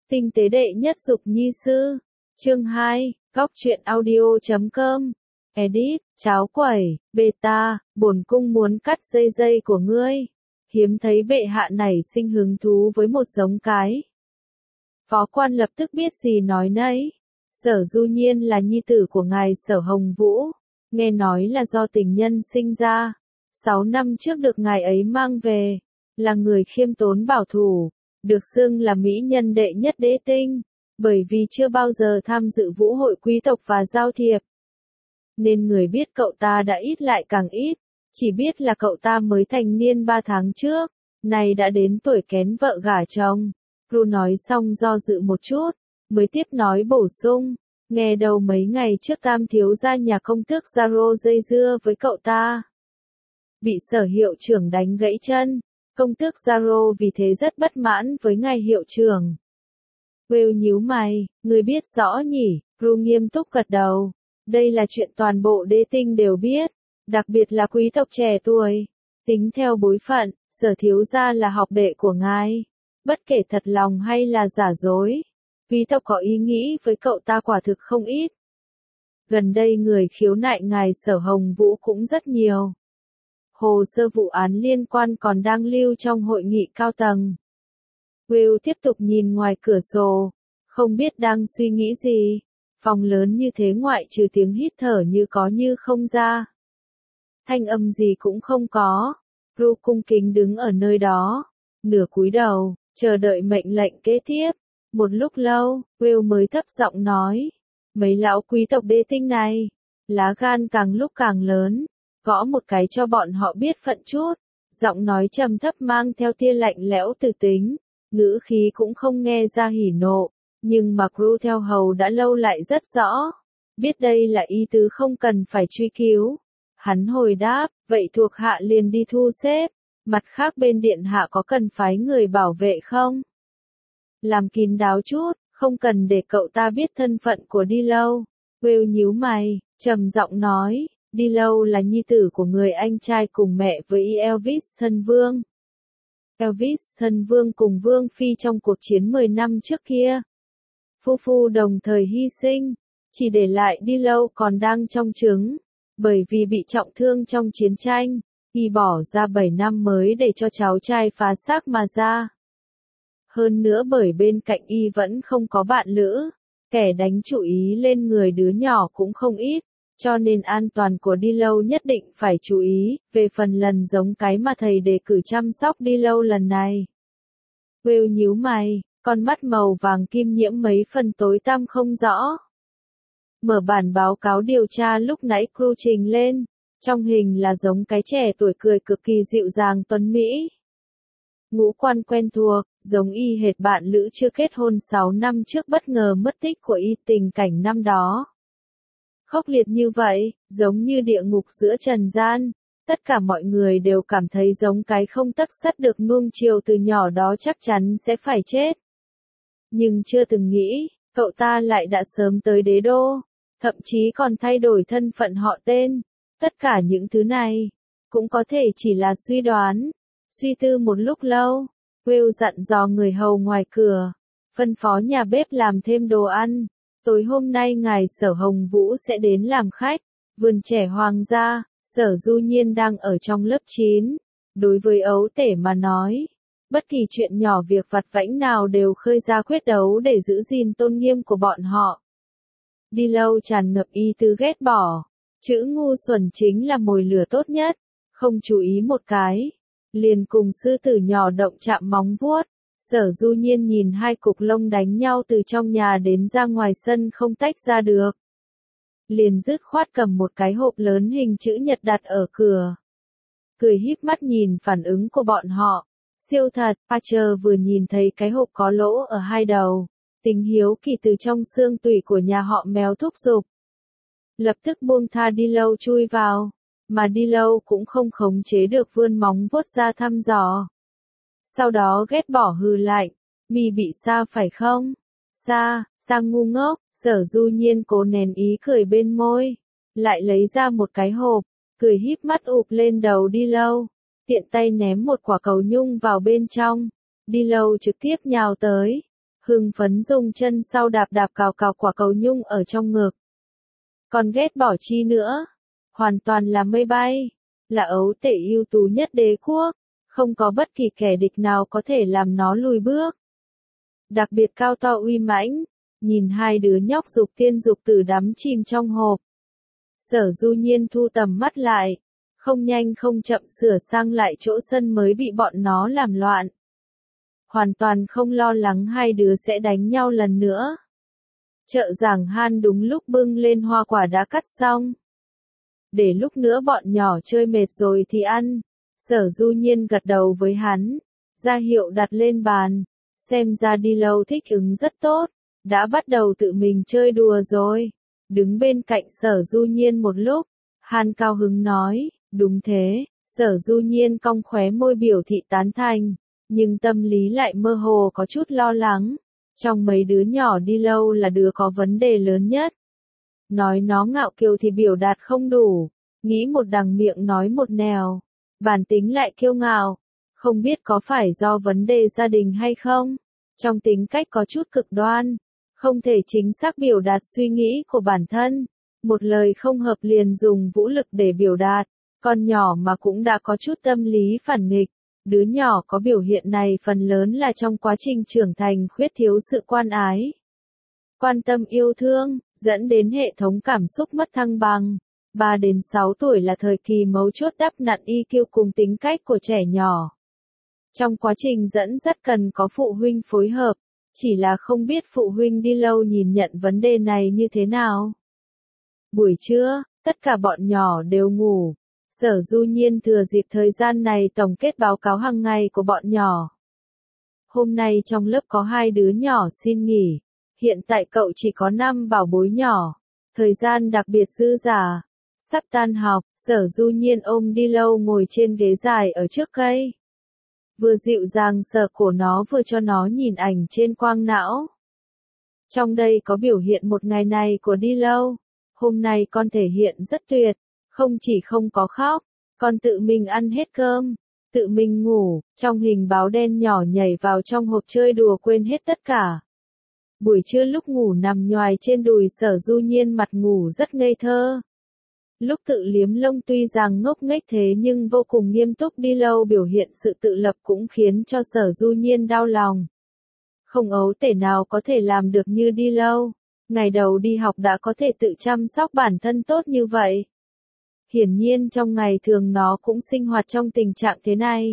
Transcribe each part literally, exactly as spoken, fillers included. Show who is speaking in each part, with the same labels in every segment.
Speaker 1: Tinh tế đệ nhất dục nhi sư. Chương hai, góc truyện audio chấm com. Edit, cháo quẩy, beta, bổn cung muốn cắt dây dây của ngươi. Hiếm thấy bệ hạ nảy sinh hứng thú với một giống cái. Phó quan lập tức biết gì nói nấy. Sở Du Nhiên là nhi tử của ngài Sở Hồng Vũ. Nghe nói là do tình nhân sinh ra. Sáu năm trước được ngài ấy mang về. Là người khiêm tốn bảo thủ. Được xưng là mỹ nhân đệ nhất đế tinh. Bởi vì chưa bao giờ tham dự vũ hội quý tộc và giao thiệp. Nên người biết cậu ta đã ít lại càng ít. Chỉ biết là cậu ta mới thành niên ba tháng trước. Nay đã đến tuổi kén vợ gả chồng. Ru nói xong do dự một chút. Mới tiếp nói bổ sung. Nghe đầu mấy ngày trước tam thiếu gia nhà công tước Zaro dây dưa với cậu ta. Bị sở hiệu trưởng đánh gãy chân. Công tước Zaro vì thế rất bất mãn với ngài hiệu trưởng. Will nhíu mày, người biết rõ nhỉ, Ru nghiêm túc gật đầu. Đây là chuyện toàn bộ đế tinh đều biết, đặc biệt là quý tộc trẻ tuổi. Tính theo bối phận, sở thiếu gia là học đệ của ngài. Bất kể thật lòng hay là giả dối, quý tộc có ý nghĩ với cậu ta quả thực không ít. Gần đây người khiếu nại ngài Sở Hồng Vũ cũng rất nhiều. Hồ sơ vụ án liên quan còn đang lưu trong hội nghị cao tầng. Will tiếp tục nhìn ngoài cửa sổ, không biết đang suy nghĩ gì. Phòng lớn như thế ngoại trừ tiếng hít thở như có như không ra. Thanh âm gì cũng không có. Ru cung kính đứng ở nơi đó, nửa cúi đầu, chờ đợi mệnh lệnh kế tiếp. Một lúc lâu, Will mới thấp giọng nói. Mấy lão quý tộc đế tinh này, lá gan càng lúc càng lớn. Gõ một cái cho bọn họ biết phận chút. Giọng nói trầm thấp mang theo tia lạnh lẽo từ tính. Ngữ khí cũng không nghe ra hỉ nộ. Nhưng mà Ru theo hầu đã lâu lại rất rõ. Biết đây là ý tứ không cần phải truy cứu. Hắn hồi đáp, vậy thuộc hạ liền đi thu xếp. Mặt khác bên điện hạ có cần phái người bảo vệ không? Làm kín đáo chút, không cần để cậu ta biết thân phận của Đi Lâu. Will nhíu mày, trầm giọng nói, Đi Lâu là nhi tử của người anh trai cùng mẹ với Elvis thân vương. Elvis thân vương cùng vương phi trong cuộc chiến mười năm trước kia. Phu phu đồng thời hy sinh, chỉ để lại Đi Lâu còn đang trong trứng. Bởi vì bị trọng thương trong chiến tranh, y bỏ ra bảy năm mới để cho cháu trai phá xác mà ra. Hơn nữa bởi bên cạnh y vẫn không có bạn lữ, kẻ đánh chủ ý lên người đứa nhỏ cũng không ít, cho nên an toàn của Đi Lâu nhất định phải chú ý, về phần lần giống cái mà thầy đề cử chăm sóc Đi Lâu lần này. Will nhíu mày, con mắt màu vàng kim nhiễm mấy phần tối tăm không rõ. Mở bản báo cáo điều tra lúc nãy Crew trình lên, trong hình là giống cái trẻ tuổi cười cực kỳ dịu dàng tuấn mỹ. Ngũ quan quen thuộc, giống y hệt bạn lữ chưa kết hôn sáu năm trước bất ngờ mất tích của y tình cảnh năm đó. Khốc liệt như vậy, giống như địa ngục giữa trần gian, tất cả mọi người đều cảm thấy giống cái không tấc sắt được nuông chiều từ nhỏ đó chắc chắn sẽ phải chết. Nhưng chưa từng nghĩ, cậu ta lại đã sớm tới đế đô, thậm chí còn thay đổi thân phận họ tên. Tất cả những thứ này, cũng có thể chỉ là suy đoán. Suy tư một lúc lâu, Will dặn dò người hầu ngoài cửa, phân phó nhà bếp làm thêm đồ ăn. Tối hôm nay ngài Sở Hồng Vũ sẽ đến làm khách. Vườn trẻ hoàng gia, Sở Du Nhiên đang ở trong lớp chín. Đối với ấu tể mà nói, bất kỳ chuyện nhỏ việc vặt vãnh nào đều khơi ra quyết đấu để giữ gìn tôn nghiêm của bọn họ. Đi Lâu tràn ngập ý tứ ghét bỏ. Chữ ngu xuẩn chính là mồi lửa tốt nhất. Không chú ý một cái, liền cùng sư tử nhỏ động chạm móng vuốt. Sở Du Nhiên nhìn hai cục lông đánh nhau từ trong nhà đến ra ngoài sân không tách ra được. Liền dứt khoát cầm một cái hộp lớn hình chữ nhật đặt ở cửa. Cười híp mắt nhìn phản ứng của bọn họ. Siêu thật, Archer vừa nhìn thấy cái hộp có lỗ ở hai đầu. Tính hiếu kỳ từ trong xương tủy của nhà họ mèo thúc giục. Lập tức buông tha Đi Lâu chui vào. Mà Đi Lâu cũng không khống chế được vươn móng vuốt ra thăm dò. Sau đó ghét bỏ hừ lạnh, mi bị sao phải không? Sa, sang ngu ngốc, Sở Du Nhiên cố nén ý cười bên môi. Lại lấy ra một cái hộp, cười híp mắt ụp lên đầu Đi Lâu. Tiện tay ném một quả cầu nhung vào bên trong. Đi Lâu trực tiếp nhào tới. hưng phấn dùng chân sau đạp đạp cào cào quả cầu nhung ở trong ngực. Còn ghét bỏ chi nữa? Hoàn toàn là mây bay, là ấu tể ưu tú nhất đế quốc, không có bất kỳ kẻ địch nào có thể làm nó lùi bước. Đặc biệt cao to uy mãnh, nhìn hai đứa nhóc dục tiên dục tử đắm chìm trong hộp. Sở Du Nhiên thu tầm mắt lại, không nhanh không chậm sửa sang lại chỗ sân mới bị bọn nó làm loạn. Hoàn toàn không lo lắng hai đứa sẽ đánh nhau lần nữa. Chợ Giảng Han đúng lúc bưng lên hoa quả đã cắt xong. Để lúc nữa bọn nhỏ chơi mệt rồi thì ăn. Sở Du Nhiên gật đầu với hắn, ra hiệu đặt lên bàn. Xem ra đi lâu thích ứng rất tốt, đã bắt đầu tự mình chơi đùa rồi. Đứng bên cạnh Sở Du Nhiên một lúc, Han cao hứng nói, đúng thế. Sở Du Nhiên cong khóe môi biểu thị tán thành, nhưng tâm lý lại mơ hồ có chút lo lắng. Trong mấy đứa nhỏ đi lâu là đứa có vấn đề lớn nhất. Nói nó ngạo kiều thì biểu đạt không đủ, nghĩ một đằng miệng nói một nẻo, bản tính lại kiêu ngạo, không biết có phải do vấn đề gia đình hay không, trong tính cách có chút cực đoan, không thể chính xác biểu đạt suy nghĩ của bản thân, một lời không hợp liền dùng vũ lực để biểu đạt, con nhỏ mà cũng đã có chút tâm lý phản nghịch. Đứa nhỏ có biểu hiện này phần lớn là trong quá trình trưởng thành khuyết thiếu sự quan ái, quan tâm yêu thương, dẫn đến hệ thống cảm xúc mất thăng bằng. ba đến sáu tuổi là thời kỳ mấu chốt đắp nặn i kiu cùng tính cách của trẻ nhỏ. Trong quá trình dẫn dắt cần có phụ huynh phối hợp, chỉ là không biết phụ huynh đi lâu nhìn nhận vấn đề này như thế nào. Buổi trưa, tất cả bọn nhỏ đều ngủ. Sở Du Nhiên thừa dịp thời gian này tổng kết báo cáo hàng ngày của bọn nhỏ. Hôm nay trong lớp có hai đứa nhỏ xin nghỉ. Hiện tại cậu chỉ có năm bảo bối nhỏ. Thời gian đặc biệt dư dả. Sắp tan học, Sở Du Nhiên ôm đi lâu ngồi trên ghế dài ở trước cây. Vừa dịu dàng sờ cổ nó vừa cho nó nhìn ảnh trên quang não. Trong đây có biểu hiện một ngày này của đi lâu. Hôm nay con thể hiện rất tuyệt. Không chỉ không có khóc, còn tự mình ăn hết cơm, tự mình ngủ, trong hình báo đen nhỏ nhảy vào trong hộp chơi đùa quên hết tất cả. Buổi trưa lúc ngủ nằm nhoài trên đùi Sở Du Nhiên mặt ngủ rất ngây thơ. Lúc tự liếm lông tuy rằng ngốc nghếch thế nhưng vô cùng nghiêm túc đi lâu biểu hiện sự tự lập cũng khiến cho Sở Du Nhiên đau lòng. Không ấu tể nào có thể làm được như đi lâu, ngày đầu đi học đã có thể tự chăm sóc bản thân tốt như vậy. Hiển nhiên trong ngày thường nó cũng sinh hoạt trong tình trạng thế này.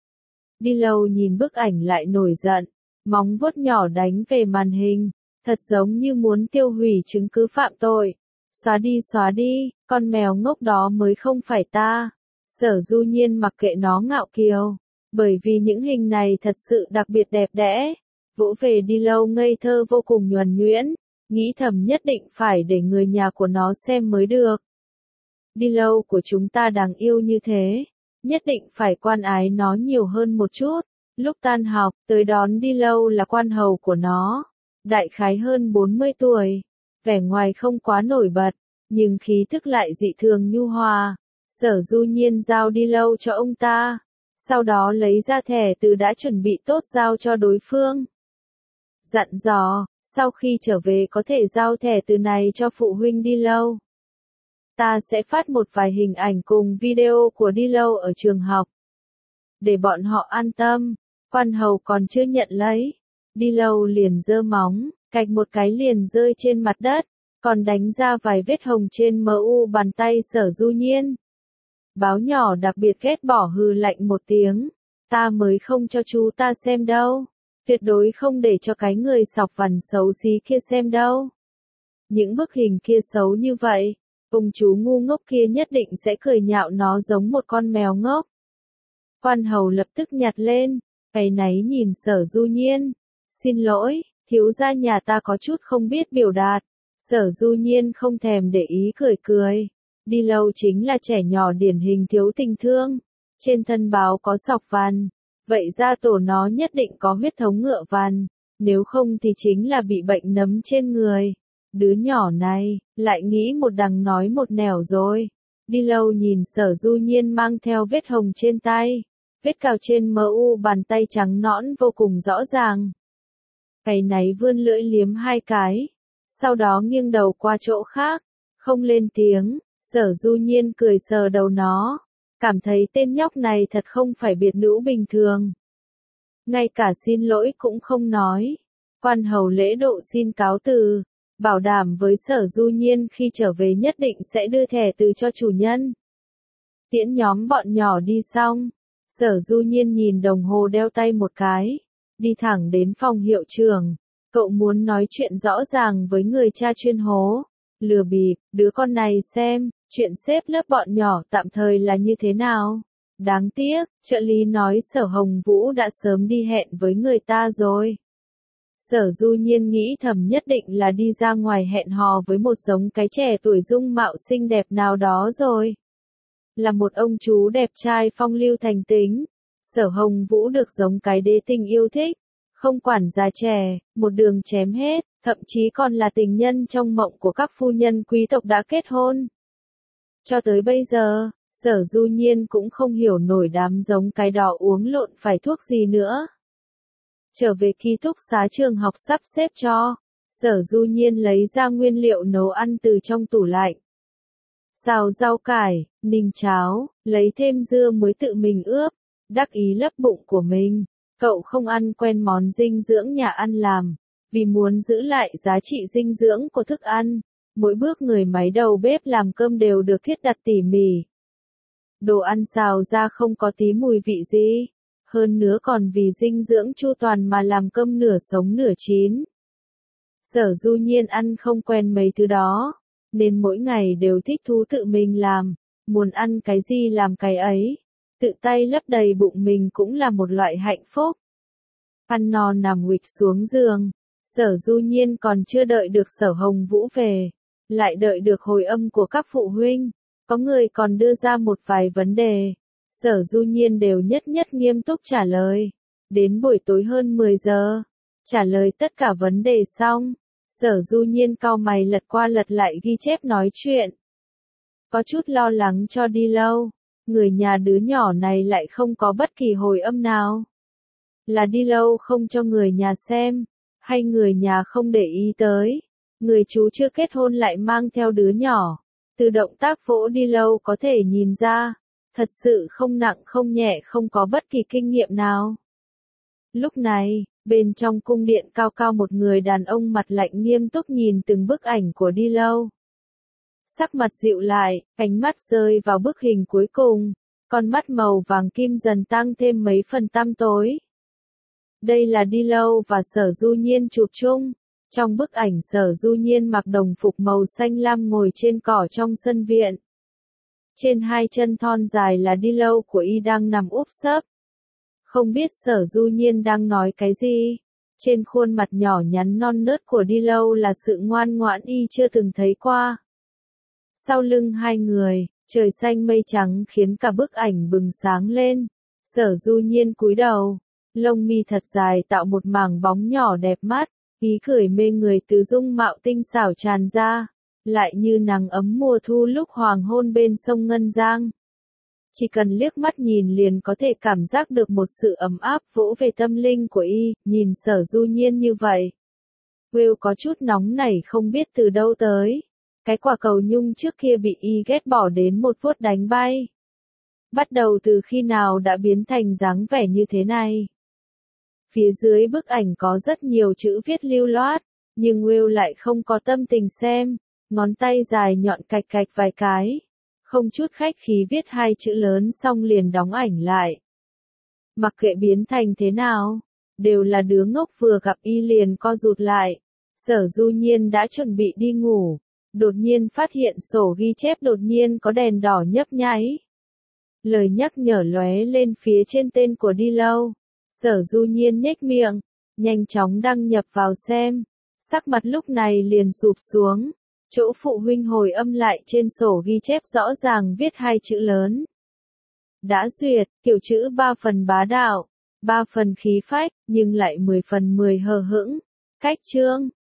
Speaker 1: Đi lâu nhìn bức ảnh lại nổi giận, móng vuốt nhỏ đánh về màn hình, thật giống như muốn tiêu hủy chứng cứ phạm tội. Xóa đi xóa đi, con mèo ngốc đó mới không phải ta. Sở Du Nhiên mặc kệ nó ngạo kiều, bởi vì những hình này thật sự đặc biệt đẹp đẽ. Vỗ về đi lâu ngây thơ vô cùng nhuần nhuyễn, nghĩ thầm nhất định phải để người nhà của nó xem mới được. Đi lâu của chúng ta đáng yêu như thế, nhất định phải quan ái nó nhiều hơn một chút. Lúc tan học, tới đón đi lâu là quan hầu của nó, đại khái hơn bốn mươi tuổi, vẻ ngoài không quá nổi bật, nhưng khí thức lại dị thường nhu hòa. Sở Du Nhiên giao đi lâu cho ông ta, sau đó lấy ra thẻ từ đã chuẩn bị tốt giao cho đối phương. Dặn dò, sau khi trở về có thể giao thẻ từ này cho phụ huynh đi lâu. Ta sẽ phát một vài hình ảnh cùng video của đi lâu ở trường học. Để bọn họ an tâm, quan hầu còn chưa nhận lấy. Đi lâu liền giơ móng, cạch một cái liền rơi trên mặt đất, còn đánh ra vài vết hồng trên mu bàn tay Sở Du Nhiên. Báo nhỏ đặc biệt ghét bỏ hừ lạnh một tiếng. Ta mới không cho chú ta xem đâu. Tuyệt đối không để cho cái người sọc vằn xấu xí kia xem đâu. Những bức hình kia xấu như vậy. Ông chú ngu ngốc kia nhất định sẽ cười nhạo nó giống một con mèo ngốc. Quan hầu lập tức nhặt lên, áy náy nhìn Sở Du Nhiên. Xin lỗi, thiếu gia nhà ta có chút không biết biểu đạt. Sở Du Nhiên không thèm để ý cười cười. Đi lâu chính là trẻ nhỏ điển hình thiếu tình thương. Trên thân báo có sọc vằn. Vậy ra tổ nó nhất định có huyết thống ngựa vằn. Nếu không thì chính là bị bệnh nấm trên người. Đứa nhỏ này, lại nghĩ một đằng nói một nẻo rồi. Đi lâu nhìn Sở Du Nhiên mang theo vết hồng trên tay. Vết cào trên mu bàn tay trắng nõn vô cùng rõ ràng. Cái náy vươn lưỡi liếm hai cái, sau đó nghiêng đầu qua chỗ khác, không lên tiếng. Sở Du Nhiên cười sờ đầu nó, cảm thấy tên nhóc này thật không phải biệt nữ bình thường. Ngay cả xin lỗi cũng không nói. Quan hầu lễ độ xin cáo từ, bảo đảm với Sở Du Nhiên khi trở về nhất định sẽ đưa thẻ từ cho chủ nhân. Tiễn nhóm bọn nhỏ đi xong, Sở Du Nhiên nhìn đồng hồ đeo tay một cái, đi thẳng đến phòng hiệu trưởng. Cậu muốn nói chuyện rõ ràng với người cha chuyên hố, lừa bịp, đứa con này xem, chuyện xếp lớp bọn nhỏ tạm thời là như thế nào. Đáng tiếc, trợ lý nói Sở Hồng Vũ đã sớm đi hẹn với người ta rồi. Sở Du Nhiên nghĩ thầm nhất định là đi ra ngoài hẹn hò với một giống cái trẻ tuổi dung mạo xinh đẹp nào đó rồi. Là một ông chú đẹp trai phong lưu thành tính, Sở Hồng Vũ được giống cái đế tình yêu thích, không quản già trẻ, một đường chém hết, thậm chí còn là tình nhân trong mộng của các phu nhân quý tộc đã kết hôn. Cho tới bây giờ, Sở Du Nhiên cũng không hiểu nổi đám giống cái đó uống lộn phải thuốc gì nữa. Trở về ký túc xá trường học sắp xếp cho, Sở Du Nhiên lấy ra nguyên liệu nấu ăn từ trong tủ lạnh. Xào rau cải, ninh cháo, lấy thêm dưa muối tự mình ướp, đắc ý lấp bụng của mình. Cậu không ăn quen món dinh dưỡng nhà ăn làm, vì muốn giữ lại giá trị dinh dưỡng của thức ăn. Mỗi bước người máy đầu bếp làm cơm đều được thiết đặt tỉ mỉ. Đồ ăn xào ra không có tí mùi vị gì, hơn nữa còn vì dinh dưỡng chu toàn mà làm cơm nửa sống nửa chín. Sở Du Nhiên ăn không quen mấy thứ đó, nên mỗi ngày đều thích thú tự mình làm, muốn ăn cái gì làm cái ấy. Tự tay lấp đầy bụng mình cũng là một loại hạnh phúc. Ăn no nằm nguỵch xuống giường, Sở Du Nhiên còn chưa đợi được Sở Hồng Vũ về, lại đợi được hồi âm của các phụ huynh. Có người còn đưa ra một vài vấn đề, Sở Du Nhiên đều nhất nhất nghiêm túc trả lời. Đến buổi tối hơn mười giờ, trả lời tất cả vấn đề xong, Sở Du Nhiên cau mày lật qua lật lại ghi chép nói chuyện. Có chút lo lắng cho đi lâu. Người nhà đứa nhỏ này lại không có bất kỳ hồi âm nào. Là đi lâu không cho người nhà xem, hay người nhà không để ý tới. Người chú chưa kết hôn lại mang theo đứa nhỏ. Từ động tác vỗ đi lâu có thể nhìn ra, thật sự không nặng không nhẹ, không có bất kỳ kinh nghiệm nào. Lúc này, bên trong cung điện cao cao một người đàn ông mặt lạnh nghiêm túc nhìn từng bức ảnh của đi lâu. Sắc mặt dịu lại, ánh mắt rơi vào bức hình cuối cùng, con mắt màu vàng kim dần tăng thêm mấy phần tăm tối. Đây là đi lâu và Sở Du Nhiên chụp chung. Trong bức ảnh Sở Du Nhiên mặc đồng phục màu xanh lam ngồi trên cỏ trong sân viện. Trên hai chân thon dài là đi lâu của y đang nằm úp sấp. Không biết Sở Du Nhiên đang nói cái gì. Trên khuôn mặt nhỏ nhắn non nớt của đi lâu là sự ngoan ngoãn y chưa từng thấy qua. Sau lưng hai người, trời xanh mây trắng khiến cả bức ảnh bừng sáng lên. Sở Du Nhiên cúi đầu, lông mi thật dài tạo một mảng bóng nhỏ đẹp mắt, ý cười mê người từ dung mạo tinh xảo tràn ra, lại như nắng ấm mùa thu lúc hoàng hôn bên sông Ngân Giang. Chỉ cần liếc mắt nhìn liền có thể cảm giác được một sự ấm áp vỗ về tâm linh của y, nhìn Sở Du Nhiên như vậy. Will có chút nóng nảy không biết từ đâu tới. Cái quả cầu nhung trước kia bị y ghét bỏ đến một vuốt đánh bay. Bắt đầu từ khi nào đã biến thành dáng vẻ như thế này? Phía dưới bức ảnh có rất nhiều chữ viết lưu loát, nhưng Will lại không có tâm tình xem, ngón tay dài nhọn cạch cạch vài cái. Không chút khách khí viết hai chữ lớn xong liền đóng ảnh lại. Mặc kệ biến thành thế nào, đều là đứa ngốc vừa gặp y liền co rụt lại. Sở Du Nhiên đã chuẩn bị đi ngủ. Đột nhiên phát hiện sổ ghi chép đột nhiên có đèn đỏ nhấp nháy. Lời nhắc nhở lóe lên phía trên tên của đi lâu. Sở Du Nhiên nhếch miệng, nhanh chóng đăng nhập vào xem. Sắc mặt lúc này liền sụp xuống. Chỗ phụ huynh hồi âm lại trên sổ ghi chép rõ ràng viết hai chữ lớn. Đã duyệt, kiểu chữ ba phần bá đạo, ba phần khí phách, nhưng lại mười phần mười hờ hững. Cách chương.